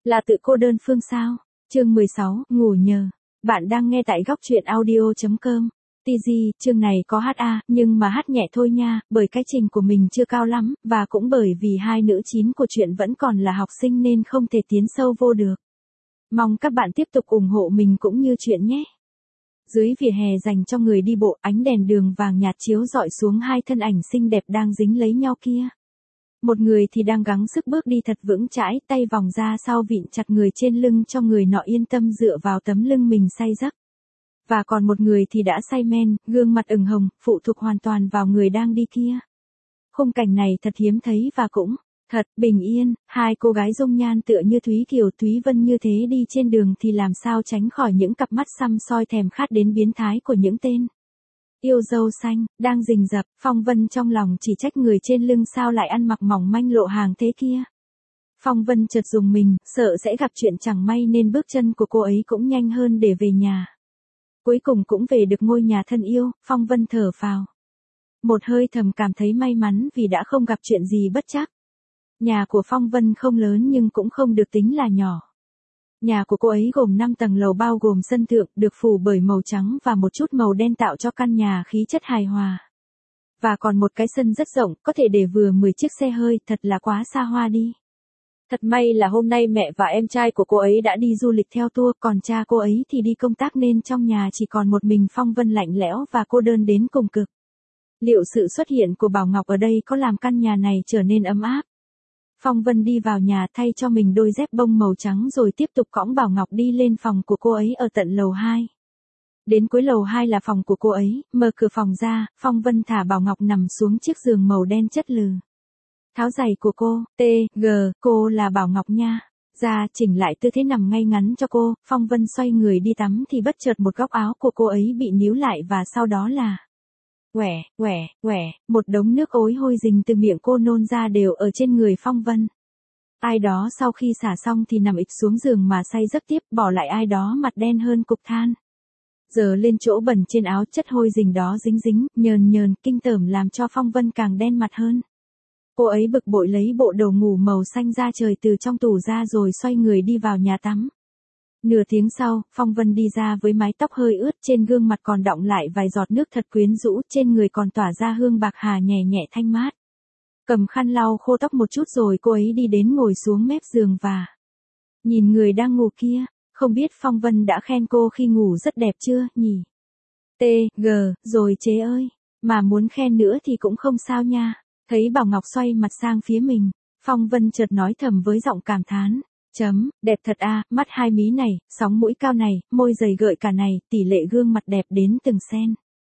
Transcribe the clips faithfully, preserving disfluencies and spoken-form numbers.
Là tự cô đơn phương sao? Chương mười sáu, ngủ nhờ. Bạn đang nghe tại góc truyện audio chấm com. tê giê, chương này có hát a, nhưng mà hát nhẹ thôi nha, bởi cái trình của mình chưa cao lắm, và cũng bởi vì hai nữ chính của truyện vẫn còn là học sinh nên không thể tiến sâu vô được. Mong các bạn tiếp tục ủng hộ mình cũng như truyện nhé. Dưới vỉa hè dành cho người đi bộ, ánh đèn đường vàng nhạt chiếu rọi xuống hai thân ảnh xinh đẹp đang dính lấy nhau kia. Một người thì đang gắng sức bước đi thật vững chãi, tay vòng ra sau vịn chặt người trên lưng cho người nọ yên tâm dựa vào tấm lưng mình say giấc. Và còn một người thì đã say men, gương mặt ửng hồng, phụ thuộc hoàn toàn vào người đang đi kia. Khung cảnh này thật hiếm thấy và cũng thật bình yên, hai cô gái dung nhan tựa như Thúy Kiều Thúy Vân như thế đi trên đường thì làm sao tránh khỏi những cặp mắt săm soi thèm khát đến biến thái của những tên yêu dâu xanh, đang rình rập. Phong Vân trong lòng chỉ trách người trên lưng sao lại ăn mặc mỏng manh lộ hàng thế kia. Phong Vân chợt dùng mình, sợ sẽ gặp chuyện chẳng may nên bước chân của cô ấy cũng nhanh hơn để về nhà. Cuối cùng cũng về được ngôi nhà thân yêu, Phong Vân thở phào một hơi thầm cảm thấy may mắn vì đã không gặp chuyện gì bất trắc. Nhà của Phong Vân không lớn nhưng cũng không được tính là nhỏ. Nhà của cô ấy gồm năm tầng lầu bao gồm sân thượng được phủ bởi màu trắng và một chút màu đen tạo cho căn nhà khí chất hài hòa. Và còn một cái sân rất rộng, có thể để vừa mười chiếc xe hơi, thật là quá xa hoa đi. Thật may là hôm nay mẹ và em trai của cô ấy đã đi du lịch theo tour, còn cha cô ấy thì đi công tác nên trong nhà chỉ còn một mình Phong Vân lạnh lẽo và cô đơn đến cùng cực. Liệu sự xuất hiện của Bảo Ngọc ở đây có làm căn nhà này trở nên ấm áp? Phong Vân đi vào nhà thay cho mình đôi dép bông màu trắng rồi tiếp tục cõng Bảo Ngọc đi lên phòng của cô ấy ở tận lầu hai. Đến cuối lầu hai là phòng của cô ấy, mở cửa phòng ra, Phong Vân thả Bảo Ngọc nằm xuống chiếc giường màu đen chất lừ. Tháo giày của cô, T, G, cô là Bảo Ngọc nha. Ra chỉnh lại tư thế nằm ngay ngắn cho cô, Phong Vân xoay người đi tắm thì bất chợt một góc áo của cô ấy bị níu lại và sau đó là quẻ, quẻ, quẻ, một đống nước ối hôi rình từ miệng cô nôn ra đều ở trên người Phong Vân. Ai đó sau khi xả xong thì nằm ịch xuống giường mà say giấc tiếp, bỏ lại ai đó mặt đen hơn cục than. Giờ lên chỗ bẩn trên áo, chất hôi rình đó dính dính, nhờn nhờn, kinh tởm làm cho Phong Vân càng đen mặt hơn. Cô ấy bực bội lấy bộ đồ ngủ màu xanh da trời từ trong tủ ra rồi xoay người đi vào nhà tắm. Nửa tiếng sau, Phong Vân đi ra với mái tóc hơi ướt, trên gương mặt còn đọng lại vài giọt nước thật quyến rũ, trên người còn tỏa ra hương bạc hà nhẹ nhẹ thanh mát. Cầm khăn lau khô tóc một chút rồi cô ấy đi đến ngồi xuống mép giường và nhìn người đang ngủ kia, không biết Phong Vân đã khen cô khi ngủ rất đẹp chưa nhỉ? T, G, rồi chế ơi, mà muốn khen nữa thì cũng không sao nha. Thấy Bảo Ngọc xoay mặt sang phía mình, Phong Vân chợt nói thầm với giọng cảm thán. Chấm, đẹp thật a, mắt hai mí này, sóng mũi cao này, môi dày gợi cả này, tỷ lệ gương mặt đẹp đến từng sen.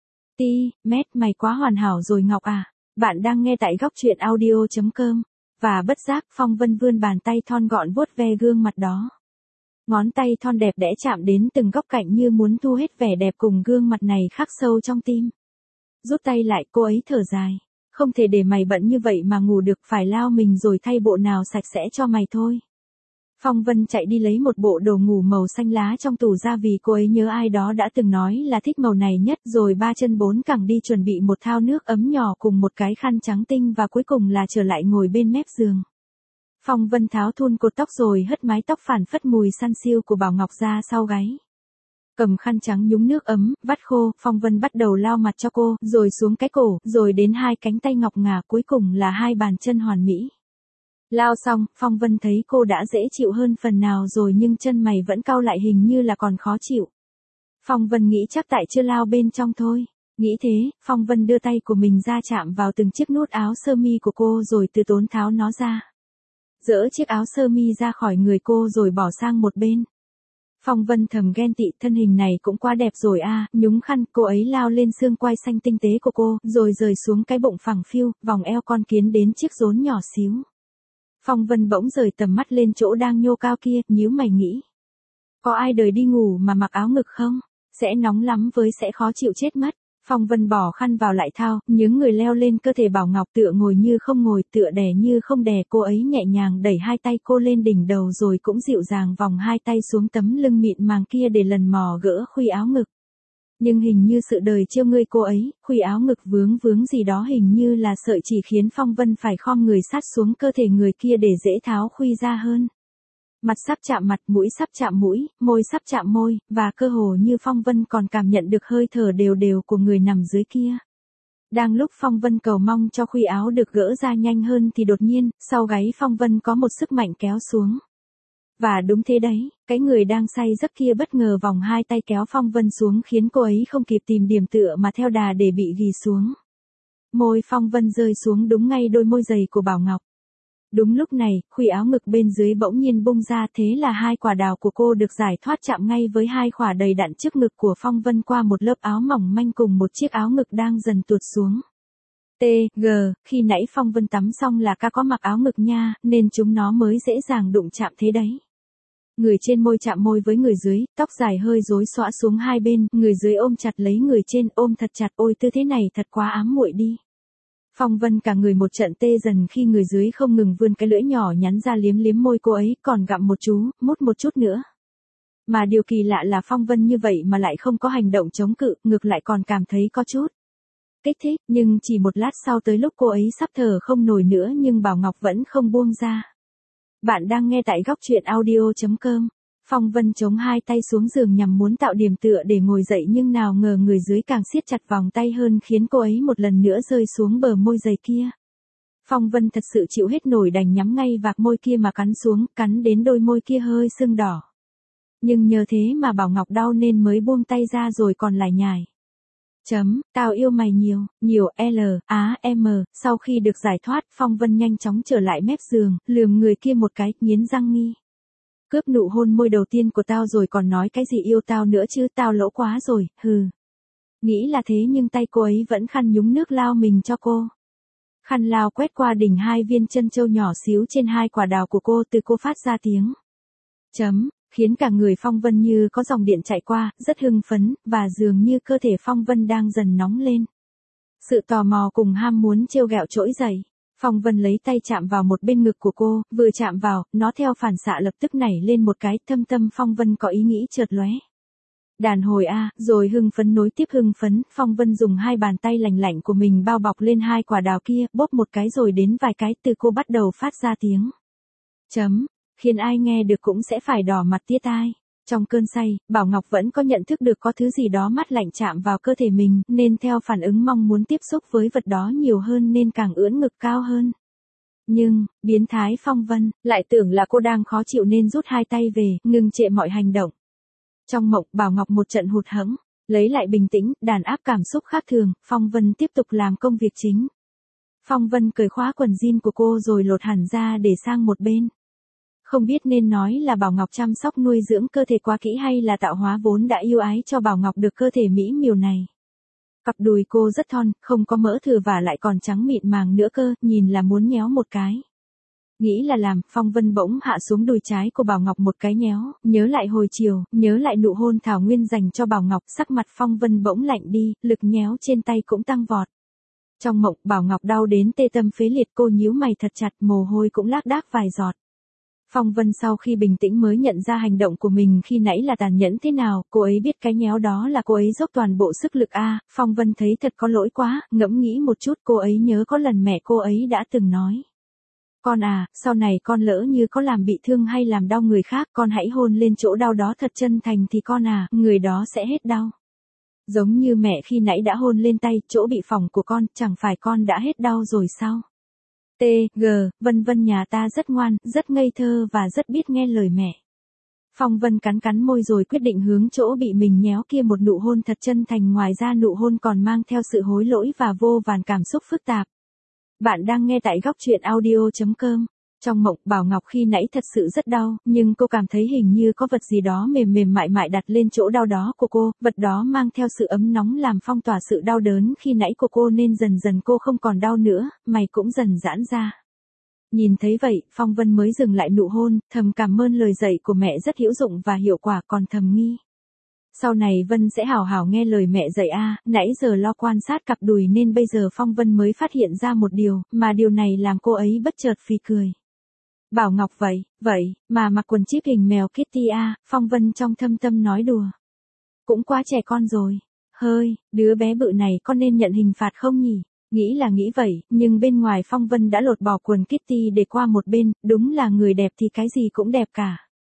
Ti, mét mày quá hoàn hảo rồi Ngọc à. Bạn đang nghe tại góc truyện audio chấm com. Và bất giác Phong Vân vươn bàn tay thon gọn vuốt ve gương mặt đó. Ngón tay thon đẹp đẽ chạm đến từng góc cạnh như muốn thu hết vẻ đẹp cùng gương mặt này khắc sâu trong tim. Rút tay lại, cô ấy thở dài. Không thể để mày bận như vậy mà ngủ được, phải lao mình rồi thay bộ nào sạch sẽ cho mày thôi. Phong Vân chạy đi lấy một bộ đồ ngủ màu xanh lá trong tủ ra vì cô ấy nhớ ai đó đã từng nói là thích màu này nhất, rồi ba chân bốn cẳng đi chuẩn bị một thao nước ấm nhỏ cùng một cái khăn trắng tinh và cuối cùng là trở lại ngồi bên mép giường. Phong Vân tháo thun cột tóc rồi hất mái tóc phản phất mùi săn siêu của Bảo Ngọc ra sau gáy. Cầm khăn trắng nhúng nước ấm, vắt khô, Phong Vân bắt đầu lau mặt cho cô, rồi xuống cái cổ, rồi đến hai cánh tay ngọc ngà, cuối cùng là hai bàn chân hoàn mỹ. Lao xong, Phong Vân thấy cô đã dễ chịu hơn phần nào rồi nhưng chân mày vẫn cau lại hình như là còn khó chịu. Phong Vân nghĩ chắc tại chưa lao bên trong thôi. Nghĩ thế, Phong Vân đưa tay của mình ra chạm vào từng chiếc nút áo sơ mi của cô rồi từ tốn tháo nó ra. Dỡ chiếc áo sơ mi ra khỏi người cô rồi bỏ sang một bên. Phong Vân thầm ghen tị, thân hình này cũng quá đẹp rồi a, nhúng khăn, cô ấy lao lên xương quai xanh tinh tế của cô, rồi rời xuống cái bụng phẳng phiu, vòng eo con kiến đến chiếc rốn nhỏ xíu. Phong Vân bỗng rời tầm mắt lên chỗ đang nhô cao kia, nhíu mày nghĩ. Có ai đời đi ngủ mà mặc áo ngực không? Sẽ nóng lắm với sẽ khó chịu chết mất. Phong Vân bỏ khăn vào lại thao, nhướng người leo lên cơ thể Bảo Ngọc tựa ngồi như không ngồi, tựa đè như không đè, cô ấy nhẹ nhàng đẩy hai tay cô lên đỉnh đầu rồi cũng dịu dàng vòng hai tay xuống tấm lưng mịn màng kia để lần mò gỡ khuy áo ngực. Nhưng hình như sự đời trêu ngươi cô ấy, khuy áo ngực vướng vướng gì đó hình như là sợi chỉ khiến Phong Vân phải khom người sát xuống cơ thể người kia để dễ tháo khuy ra hơn. Mặt sắp chạm mặt, mũi sắp chạm mũi, môi sắp chạm môi, và cơ hồ như Phong Vân còn cảm nhận được hơi thở đều đều của người nằm dưới kia. Đang lúc Phong Vân cầu mong cho khuy áo được gỡ ra nhanh hơn thì đột nhiên, sau gáy Phong Vân có một sức mạnh kéo xuống. Và đúng thế đấy, cái người đang say giấc kia bất ngờ vòng hai tay kéo Phong Vân xuống khiến cô ấy không kịp tìm điểm tựa mà theo đà để bị ghì xuống. Môi Phong Vân rơi xuống đúng ngay đôi môi dày của Bảo Ngọc. Đúng lúc này, khuy áo ngực bên dưới bỗng nhiên bung ra, thế là hai quả đào của cô được giải thoát chạm ngay với hai khỏa đầy đặn trước ngực của Phong Vân qua một lớp áo mỏng manh cùng một chiếc áo ngực đang dần tuột xuống. T, G, khi nãy Phong Vân tắm xong là ca có mặc áo ngực nha, nên chúng nó mới dễ dàng đụng chạm thế đấy. Người trên môi chạm môi với người dưới, tóc dài hơi rối xõa xuống hai bên, người dưới ôm chặt lấy người trên, ôm thật chặt, ôi tư thế này thật quá ám muội đi. Phong Vân cả người một trận tê dần khi người dưới không ngừng vươn cái lưỡi nhỏ nhắn ra liếm liếm môi cô ấy, còn gặm một chú, mút một chút nữa. Mà điều kỳ lạ là Phong Vân như vậy mà lại không có hành động chống cự, ngược lại còn cảm thấy có chút kích thích, nhưng chỉ một lát sau tới lúc cô ấy sắp thở không nổi nữa nhưng Bảo Ngọc vẫn không buông ra. Bạn đang nghe tại góc truyện audio chấm com. Phong Vân chống hai tay xuống giường nhằm muốn tạo điểm tựa để ngồi dậy nhưng nào ngờ người dưới càng siết chặt vòng tay hơn khiến cô ấy một lần nữa rơi xuống bờ môi dày kia. Phong Vân thật sự chịu hết nổi đành nhắm ngay vạc môi kia mà cắn xuống, cắn đến đôi môi kia hơi sưng đỏ. Nhưng nhờ thế mà Bảo Ngọc đau nên mới buông tay ra rồi còn lại nhải. Chấm, tao yêu mày nhiều, nhiều, L, A, M, sau khi được giải thoát, Phong Vân nhanh chóng trở lại mép giường, lườm người kia một cái, nghiến răng nghi. Cướp nụ hôn môi đầu tiên của tao rồi còn nói cái gì yêu tao nữa chứ, tao lỗ quá rồi, hừ. Nghĩ là thế nhưng tay cô ấy vẫn khăn nhúng nước lao mình cho cô. Khăn lao quét qua đỉnh hai viên chân châu nhỏ xíu trên hai quả đào của cô, từ cô phát ra tiếng. Chấm, khiến cả người Phong Vân như có dòng điện chạy qua, rất hưng phấn, và dường như cơ thể Phong Vân đang dần nóng lên. Sự tò mò cùng ham muốn trêu ghẹo trỗi dậy. Phong Vân lấy tay chạm vào một bên ngực của cô, vừa chạm vào, nó theo phản xạ lập tức nảy lên một cái, thâm tâm Phong Vân có ý nghĩ chợt lóe. Đàn hồi a, rồi hưng phấn nối tiếp hưng phấn, Phong Vân dùng hai bàn tay lành lạnh của mình bao bọc lên hai quả đào kia, bóp một cái rồi đến vài cái, từ cô bắt đầu phát ra tiếng. Chấm, khiến ai nghe được cũng sẽ phải đỏ mặt tía tai. Trong cơn say, Bảo Ngọc vẫn có nhận thức được có thứ gì đó mát lạnh chạm vào cơ thể mình, nên theo phản ứng mong muốn tiếp xúc với vật đó nhiều hơn nên càng ưỡn ngực cao hơn. Nhưng, biến thái Phong Vân, lại tưởng là cô đang khó chịu nên rút hai tay về, ngừng trệ mọi hành động. Trong mộng, Bảo Ngọc một trận hụt hẫng, lấy lại bình tĩnh, đàn áp cảm xúc khác thường, Phong Vân tiếp tục làm công việc chính. Phong Vân cởi khóa quần jean của cô rồi lột hẳn ra để sang một bên. Không biết nên nói là Bảo Ngọc chăm sóc nuôi dưỡng cơ thể quá kỹ hay là tạo hóa vốn đã yêu ái cho Bảo Ngọc được cơ thể mỹ miều này. Cặp đùi cô rất thon, không có mỡ thừa và lại còn trắng mịn màng nữa cơ, nhìn là muốn nhéo một cái. Nghĩ là làm, Phong Vân bỗng hạ xuống đùi trái của Bảo Ngọc một cái nhéo, nhớ lại hồi chiều, nhớ lại nụ hôn thảo nguyên dành cho Bảo Ngọc, sắc mặt Phong Vân bỗng lạnh đi, lực nhéo trên tay cũng tăng vọt. Trong mộng, Bảo Ngọc đau đến tê tâm phế liệt, cô nhíu mày thật chặt, mồ hôi cũng lác đác vài giọt. Phong Vân sau khi bình tĩnh mới nhận ra hành động của mình khi nãy là tàn nhẫn thế nào, cô ấy biết cái nhéo đó là cô ấy dốc toàn bộ sức lực a. Phong Vân thấy thật có lỗi quá, ngẫm nghĩ một chút cô ấy nhớ có lần mẹ cô ấy đã từng nói. Con à, sau này con lỡ như có làm bị thương hay làm đau người khác, con hãy hôn lên chỗ đau đó thật chân thành thì con à, người đó sẽ hết đau. Giống như mẹ khi nãy đã hôn lên tay, chỗ bị phỏng của con, chẳng phải con đã hết đau rồi sao? T, G, Vân Vân nhà ta rất ngoan, rất ngây thơ và rất biết nghe lời mẹ. Phong Vân cắn cắn môi rồi quyết định hướng chỗ bị mình nhéo kia một nụ hôn thật chân thành, ngoài ra nụ hôn còn mang theo sự hối lỗi và vô vàn cảm xúc phức tạp. Bạn đang nghe tại góc truyện audio chấm com. Trong mộng, Bảo Ngọc khi nãy thật sự rất đau, nhưng cô cảm thấy hình như có vật gì đó mềm mềm mại mại đặt lên chỗ đau đó của cô, vật đó mang theo sự ấm nóng làm phong tỏa sự đau đớn khi nãy của cô nên dần dần cô không còn đau nữa, mày cũng dần giãn ra. Nhìn thấy vậy, Phong Vân mới dừng lại nụ hôn, thầm cảm ơn lời dạy của mẹ rất hữu dụng và hiệu quả, còn thầm nghi. Sau này Vân sẽ hảo hảo nghe lời mẹ dạy a, nãy giờ lo quan sát cặp đùi nên bây giờ Phong Vân mới phát hiện ra một điều, mà điều này làm cô ấy bất chợt phì cười. Bảo Ngọc vậy, vậy, mà mặc quần chip hình mèo Kitty a, Phong Vân trong thâm tâm nói đùa. Cũng quá trẻ con rồi, hơi, đứa bé bự này có nên nhận hình phạt không nhỉ? Nghĩ là nghĩ vậy, nhưng bên ngoài Phong Vân đã lột bỏ quần Kitty để qua một bên, đúng là người đẹp thì cái gì cũng đẹp cả.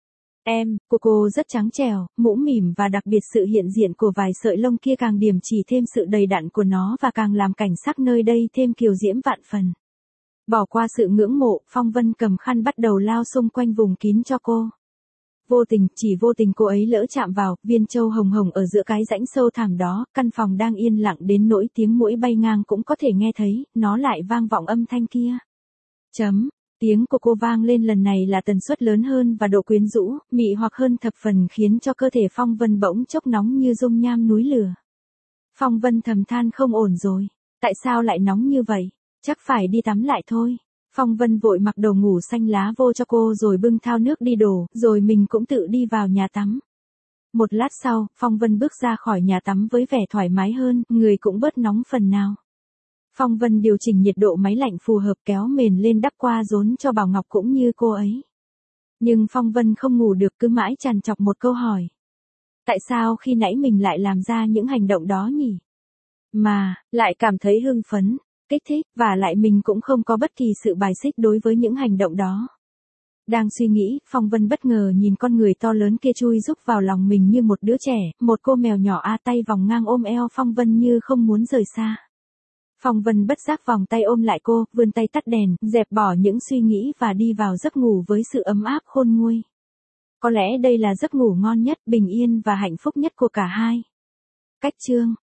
Em, của cô rất trắng trẻo, mũm mỉm và đặc biệt sự hiện diện của vài sợi lông kia càng điểm chỉ thêm sự đầy đặn của nó và càng làm cảnh sắc nơi đây thêm kiều diễm vạn phần. Bỏ qua sự ngưỡng mộ, Phong Vân cầm khăn bắt đầu lao xung quanh vùng kín cho cô. Vô tình, chỉ vô tình cô ấy lỡ chạm vào, viên châu hồng hồng ở giữa cái rãnh sâu thẳm đó, căn phòng đang yên lặng đến nỗi tiếng muỗi bay ngang cũng có thể nghe thấy, nó lại vang vọng âm thanh kia. Chấm. Tiếng của cô vang lên lần này là tần suất lớn hơn và độ quyến rũ, mị hoặc hơn thập phần khiến cho cơ thể Phong Vân bỗng chốc nóng như dung nham núi lửa. Phong Vân thầm than không ổn rồi. Tại sao lại nóng như vậy? Chắc phải đi tắm lại thôi. Phong Vân vội mặc đồ ngủ xanh lá vô cho cô rồi bưng thao nước đi đổ, rồi mình cũng tự đi vào nhà tắm. Một lát sau, Phong Vân bước ra khỏi nhà tắm với vẻ thoải mái hơn, người cũng bớt nóng phần nào. Phong Vân điều chỉnh nhiệt độ máy lạnh phù hợp kéo mền lên đắp qua rốn cho Bảo Ngọc cũng như cô ấy. Nhưng Phong Vân không ngủ được cứ mãi trằn trọc một câu hỏi. Tại sao khi nãy mình lại làm ra những hành động đó nhỉ? Mà, lại cảm thấy hưng phấn, kích thích, và lại mình cũng không có bất kỳ sự bài xích đối với những hành động đó. Đang suy nghĩ, Phong Vân bất ngờ nhìn con người to lớn kia chui rúc vào lòng mình như một đứa trẻ, một cô mèo nhỏ a tay vòng ngang ôm eo Phong Vân như không muốn rời xa. Phong Vân bất giác vòng tay ôm lại cô, vươn tay tắt đèn, dẹp bỏ những suy nghĩ và đi vào giấc ngủ với sự ấm áp khôn nguôi. Có lẽ đây là giấc ngủ ngon nhất, bình yên và hạnh phúc nhất của cả hai. Cách chương